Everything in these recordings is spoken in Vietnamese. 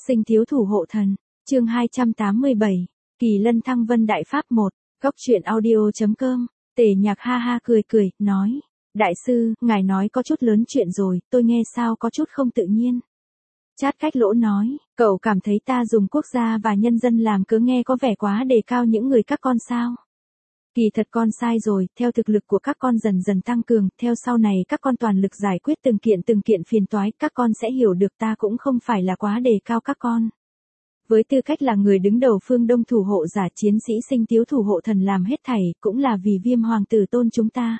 Sinh thiếu thủ hộ thần, chương 287, Kỳ Lân Thăng Vân Đại Pháp 1, Góc truyện audio.com, Tề Nhạc ha ha cười cười, nói, đại sư, ngài nói có chút lớn chuyện rồi, tôi nghe sao có chút không tự nhiên. Chát Khách Lỗ nói, cậu cảm thấy ta dùng quốc gia và nhân dân làm cớ nghe có vẻ quá đề cao những người các con sao? Kỳ thật con sai rồi, theo thực lực của các con dần dần tăng cường, theo sau này các con toàn lực giải quyết từng kiện phiền toái, các con sẽ hiểu được ta cũng không phải là quá đề cao các con. Với tư cách là người đứng đầu phương Đông thủ hộ giả chiến sĩ Sinh thiếu thủ hộ thần làm hết thảy, cũng là vì Viêm Hoàng tử tôn chúng ta.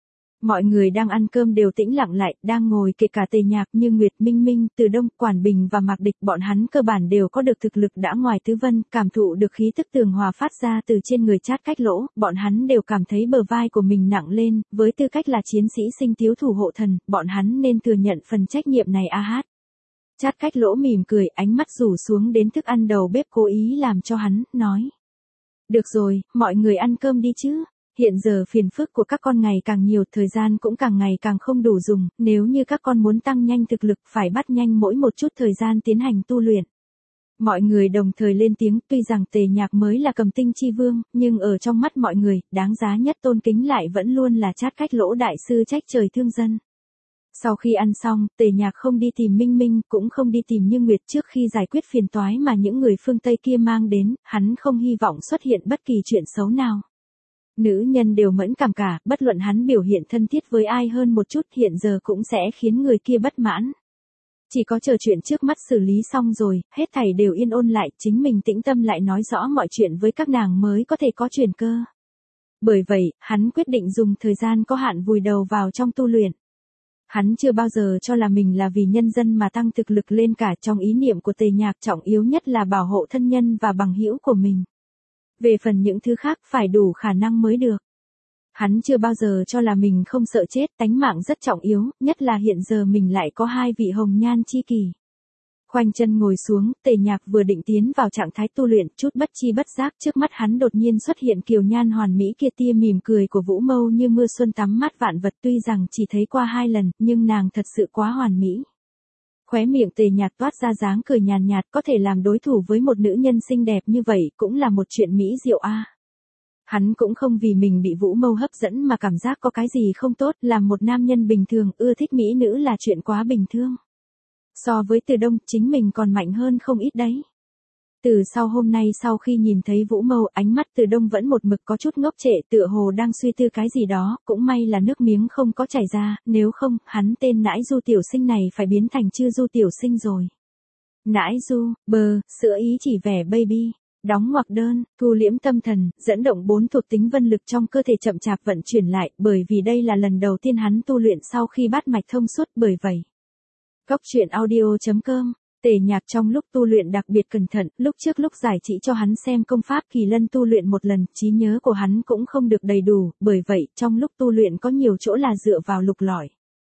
Mọi người đang ăn cơm đều tĩnh lặng lại, đang ngồi kể cả Tề Nhạc như Nguyệt Minh Minh, Từ Đông, Quản Bình và Mạc Địch, bọn hắn cơ bản đều có được thực lực đã ngoài tứ vân, cảm thụ được khí tức tường hòa phát ra từ trên người Chát Khách Lỗ, bọn hắn đều cảm thấy bờ vai của mình nặng lên, với tư cách là chiến sĩ Sinh thiếu thủ hộ thần, bọn hắn nên thừa nhận phần trách nhiệm này a hát. Chát Khách Lỗ mỉm cười, ánh mắt rủ xuống đến thức ăn đầu bếp cố ý làm cho hắn, nói. Được rồi, mọi người ăn cơm đi chứ. Hiện giờ phiền phức của các con ngày càng nhiều, thời gian cũng càng ngày càng không đủ dùng, nếu như các con muốn tăng nhanh thực lực phải bắt nhanh mỗi một chút thời gian tiến hành tu luyện. Mọi người đồng thời lên tiếng, tuy rằng Tề Nhạc mới là Cầm Tinh chi vương, nhưng ở trong mắt mọi người, đáng giá nhất tôn kính lại vẫn luôn là Chát Khách Lỗ đại sư trách trời thương dân. Sau khi ăn xong, Tề Nhạc không đi tìm Minh Minh, cũng không đi tìm Như Nguyệt trước khi giải quyết phiền toái mà những người phương Tây kia mang đến, hắn không hy vọng xuất hiện bất kỳ chuyện xấu nào. Nữ nhân đều mẫn cảm cả, bất luận hắn biểu hiện thân thiết với ai hơn một chút hiện giờ cũng sẽ khiến người kia bất mãn. Chỉ có chờ chuyện trước mắt xử lý xong rồi, hết thảy đều yên ổn lại, chính mình tĩnh tâm lại nói rõ mọi chuyện với các nàng mới có thể có chuyển cơ. Bởi vậy, hắn quyết định dùng thời gian có hạn vùi đầu vào trong tu luyện. Hắn chưa bao giờ cho là mình là vì nhân dân mà tăng thực lực lên cả, trong ý niệm của Tề Nhạc trọng yếu nhất là bảo hộ thân nhân và bằng hữu của mình. Về phần những thứ khác phải đủ khả năng mới được. Hắn chưa bao giờ cho là mình không sợ chết, tánh mạng rất trọng yếu, nhất là hiện giờ mình lại có hai vị hồng nhan chi kỷ. Khoanh chân ngồi xuống, Tề Nhạc vừa định tiến vào trạng thái tu luyện, chút bất chi bất giác trước mắt hắn đột nhiên xuất hiện kiều nhan hoàn mỹ kia, tia mỉm cười của Vũ Mâu như mưa xuân tắm mát vạn vật, tuy rằng chỉ thấy qua 2 lần, nhưng nàng thật sự quá hoàn mỹ. Khóe miệng Tề Nhạc toát ra dáng cười nhàn nhạt, có thể làm đối thủ với một nữ nhân xinh đẹp như vậy, cũng là một chuyện mỹ diệu a. Hắn cũng không vì mình bị Vũ Mâu hấp dẫn mà cảm giác có cái gì không tốt, làm một nam nhân bình thường ưa thích mỹ nữ là chuyện quá bình thường. So với Từ Đông, chính mình còn mạnh hơn không ít đấy. Từ sau hôm nay sau khi nhìn thấy Vũ Mâu, ánh mắt Từ Đông vẫn một mực có chút ngốc trệ, tựa hồ đang suy tư cái gì đó, cũng may là nước miếng không có chảy ra, nếu không, hắn tên Nãi Du tiểu sinh này phải biến thành Chư Du tiểu sinh rồi. Nãi Du, sữa ý chỉ vẻ baby, đóng ngoặc đơn, thu liễm tâm thần, dẫn động 4 thuộc tính vân lực trong cơ thể chậm chạp vận chuyển lại, bởi vì đây là lần đầu tiên hắn tu luyện sau khi bát mạch thông suốt, bởi vậy. Góc truyện audio.com, Tề Nhạc trong lúc tu luyện đặc biệt cẩn thận, lúc trước lúc giải chỉ cho hắn xem công pháp Kỳ Lân tu luyện một lần, trí nhớ của hắn cũng không được đầy đủ, bởi vậy, trong lúc tu luyện có nhiều chỗ là dựa vào lục lọi.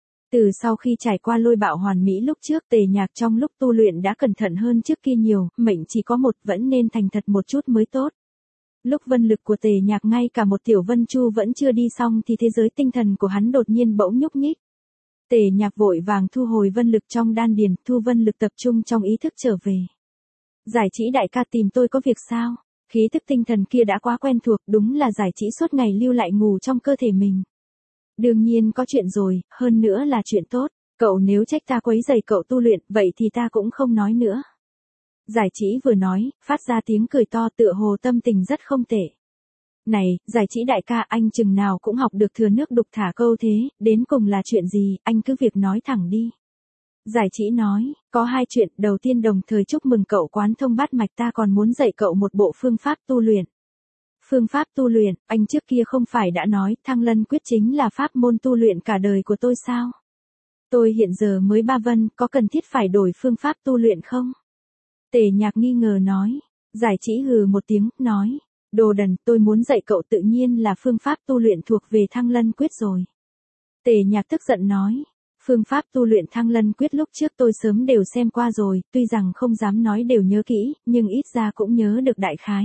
Từ sau khi trải qua lôi bạo hoàn mỹ lúc trước, Tề Nhạc trong lúc tu luyện đã cẩn thận hơn trước kia nhiều, mệnh chỉ có một, vẫn nên thành thật một chút mới tốt. Lúc vân lực của Tề Nhạc ngay cả một tiểu vân chu vẫn chưa đi xong thì thế giới tinh thần của hắn đột nhiên bỗng nhúc nhích. Tề Nhạc vội vàng thu hồi vân lực trong đan điền, thu vân lực tập trung trong ý thức trở về. Giải Chỉ đại ca tìm tôi có việc sao? Khí thức tinh thần kia đã quá quen thuộc, đúng là Giải Chỉ suốt ngày lưu lại ngủ trong cơ thể mình. Đương nhiên có chuyện rồi, hơn nữa là chuyện tốt, cậu nếu trách ta quấy rầy cậu tu luyện, vậy thì ta cũng không nói nữa. Giải Chỉ vừa nói, phát ra tiếng cười to, tựa hồ tâm tình rất không tệ. Này, Giải Chỉ đại ca, anh chừng nào cũng học được thừa nước đục thả câu thế, đến cùng là chuyện gì, anh cứ việc nói thẳng đi. Giải Chỉ nói, có 2 chuyện, đầu tiên đồng thời chúc mừng cậu quán thông bát mạch, ta còn muốn dạy cậu một bộ phương pháp tu luyện. Phương pháp tu luyện, anh trước kia không phải đã nói, Thăng Lân Quyết chính là pháp môn tu luyện cả đời của tôi sao? Tôi hiện giờ mới 3 vân, có cần thiết phải đổi phương pháp tu luyện không? Tề Nhạc nghi ngờ nói, Giải Chỉ hừ một tiếng, nói. Đồ đần, tôi muốn dạy cậu tự nhiên là phương pháp tu luyện thuộc về Thăng Lân Quyết rồi. Tề Nhạc tức giận nói, phương pháp tu luyện Thăng Lân Quyết lúc trước tôi sớm đều xem qua rồi, tuy rằng không dám nói đều nhớ kỹ, nhưng ít ra cũng nhớ được đại khái.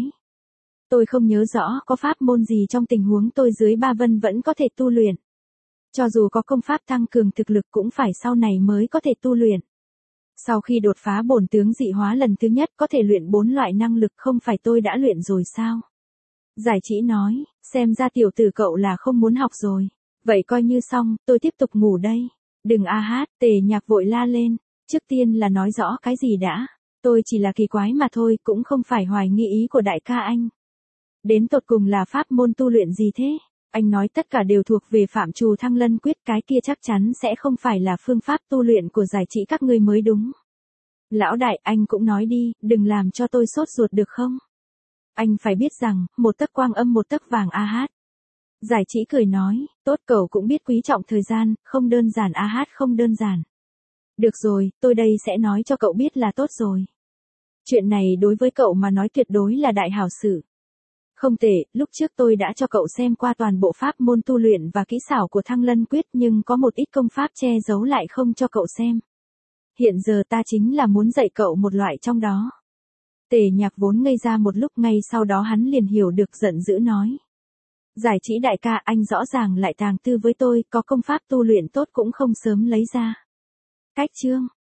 Tôi không nhớ rõ có pháp môn gì trong tình huống tôi dưới 3 vân vẫn có thể tu luyện. Cho dù có công pháp tăng cường thực lực cũng phải sau này mới có thể tu luyện. Sau khi đột phá bổn tướng dị hóa lần thứ nhất có thể luyện 4 loại năng lực không phải tôi đã luyện rồi sao? Giải Chỉ nói, xem ra tiểu tử cậu là không muốn học rồi. Vậy coi như xong, tôi tiếp tục ngủ đây. Đừng a hát, Tề Nhạc vội la lên. Trước tiên là nói rõ cái gì đã. Tôi chỉ là kỳ quái mà thôi, cũng không phải hoài nghi ý của đại ca anh. Đến tột cùng là pháp môn tu luyện gì thế? Anh nói tất cả đều thuộc về phạm trù Thăng Lân Quyết, cái kia chắc chắn sẽ không phải là phương pháp tu luyện của Giải Chỉ các ngươi mới đúng. Lão đại, anh cũng nói đi, đừng làm cho tôi sốt ruột được không? Anh phải biết rằng, một tấc quang âm một tấc vàng a hát. Giải Chỉ cười nói, tốt, cậu cũng biết quý trọng thời gian, không đơn giản a hát, không đơn giản. Được rồi, tôi đây sẽ nói cho cậu biết là tốt rồi. Chuyện này đối với cậu mà nói tuyệt đối là đại hảo sự. Không tệ, lúc trước tôi đã cho cậu xem qua toàn bộ pháp môn tu luyện và kỹ xảo của Thăng Lân Quyết, nhưng có một ít công pháp che giấu lại không cho cậu xem. Hiện giờ ta chính là muốn dạy cậu một loại trong đó. Tề Nhạc vốn ngây ra một lúc, ngay sau đó hắn liền hiểu được, giận dữ nói. Giải Chỉ đại ca, anh rõ ràng lại tàng tư với tôi, có công pháp tu luyện tốt cũng không sớm lấy ra. Cách chương